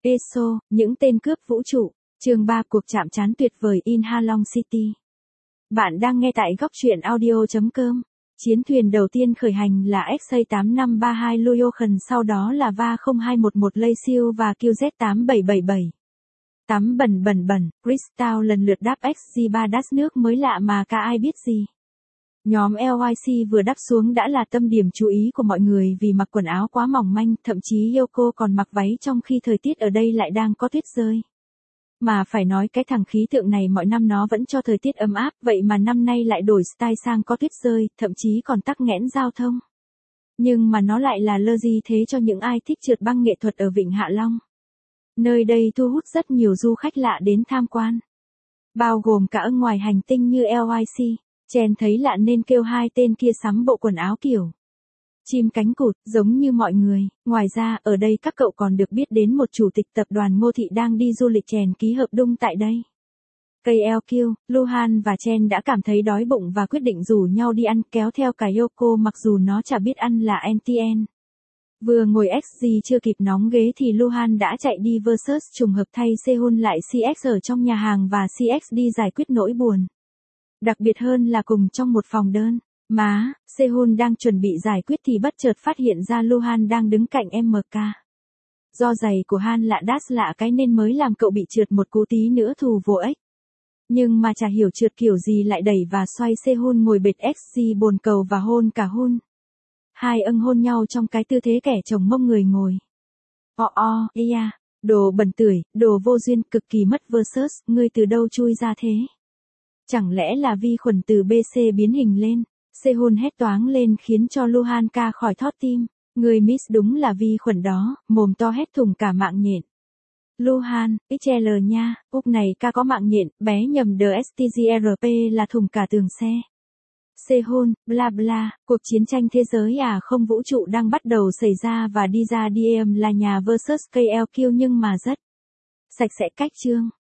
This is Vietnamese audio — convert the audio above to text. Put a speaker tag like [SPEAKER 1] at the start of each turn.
[SPEAKER 1] ESO, những tên cướp vũ trụ, chương 3 cuộc chạm trán tuyệt vời in Ha Long City. Bạn đang nghe tại góc truyện audio.com. Chiến thuyền đầu tiên khởi hành là XA8532 Luohan, sau đó là Va0211 Laceo và QZ8777. Tắm bẩn, Crystal lần lượt đáp XG3 đắt nước mới lạ mà cả ai biết gì. Nhóm LYC vừa đáp xuống đã là tâm điểm chú ý của mọi người vì mặc quần áo quá mỏng manh, thậm chí Yoko còn mặc váy trong khi thời tiết ở đây lại đang có tuyết rơi. Mà phải nói cái thằng khí tượng này mọi năm nó vẫn cho thời tiết ấm áp, vậy mà năm nay lại đổi style sang có tuyết rơi, thậm chí còn tắc nghẽn giao thông. Nhưng mà nó lại là lơ gì thế cho những ai thích trượt băng nghệ thuật ở Vịnh Hạ Long. Nơi đây thu hút rất nhiều du khách lạ đến tham quan. Bao gồm cả ở ngoài hành tinh như LYC. Chen thấy lạ nên kêu hai tên kia sắm bộ quần áo kiểu chim cánh cụt, giống như mọi người. Ngoài ra, ở đây các cậu còn được biết đến một chủ tịch tập đoàn Ngô Thị đang đi du lịch Chen ký hợp đồng tại đây. KLQ, Luhan và Chen đã cảm thấy đói bụng và quyết định rủ nhau đi ăn, kéo theo cả Yoko mặc dù nó chả biết ăn là NTN. Vừa ngồi XG chưa kịp nóng ghế thì Luhan đã chạy đi versus trùng hợp thay Sehun lại CX ở trong nhà hàng và CX đi giải quyết nỗi buồn. Đặc biệt hơn là cùng trong một phòng đơn. Sehun đang chuẩn bị giải quyết thì bất chợt phát hiện ra Luhan đang đứng cạnh MK. Do giày của Han lạ đát lạ cái nên mới làm cậu bị trượt một cú tí nữa thù vô ích. Nhưng mà chả hiểu trượt kiểu gì lại đẩy và xoay Sehun ngồi bệt XG bồn cầu và hôn cả Hun. Hai hôn nhau trong cái tư thế kẻ chồng mông người ngồi. Đồ bẩn tưởi, đồ vô duyên, cực kỳ mất versus, ngươi từ đâu chui ra thế? Chẳng lẽ là vi khuẩn từ BC biến hình lên? Sehun hét toáng lên khiến cho Luhan ca khỏi thót tim. Người miss đúng là vi khuẩn đó, mồm to hét thủng cả mạng nhện. Luhan, XL nha, úp này ca có mạng nhện, bé nhầm DSTGRP là thủng cả tường xe. Sehun, bla bla, cuộc chiến tranh thế giới không vũ trụ đang bắt đầu xảy ra và đi ra DM là nhà versus KLQ nhưng mà rất sạch sẽ cách chương.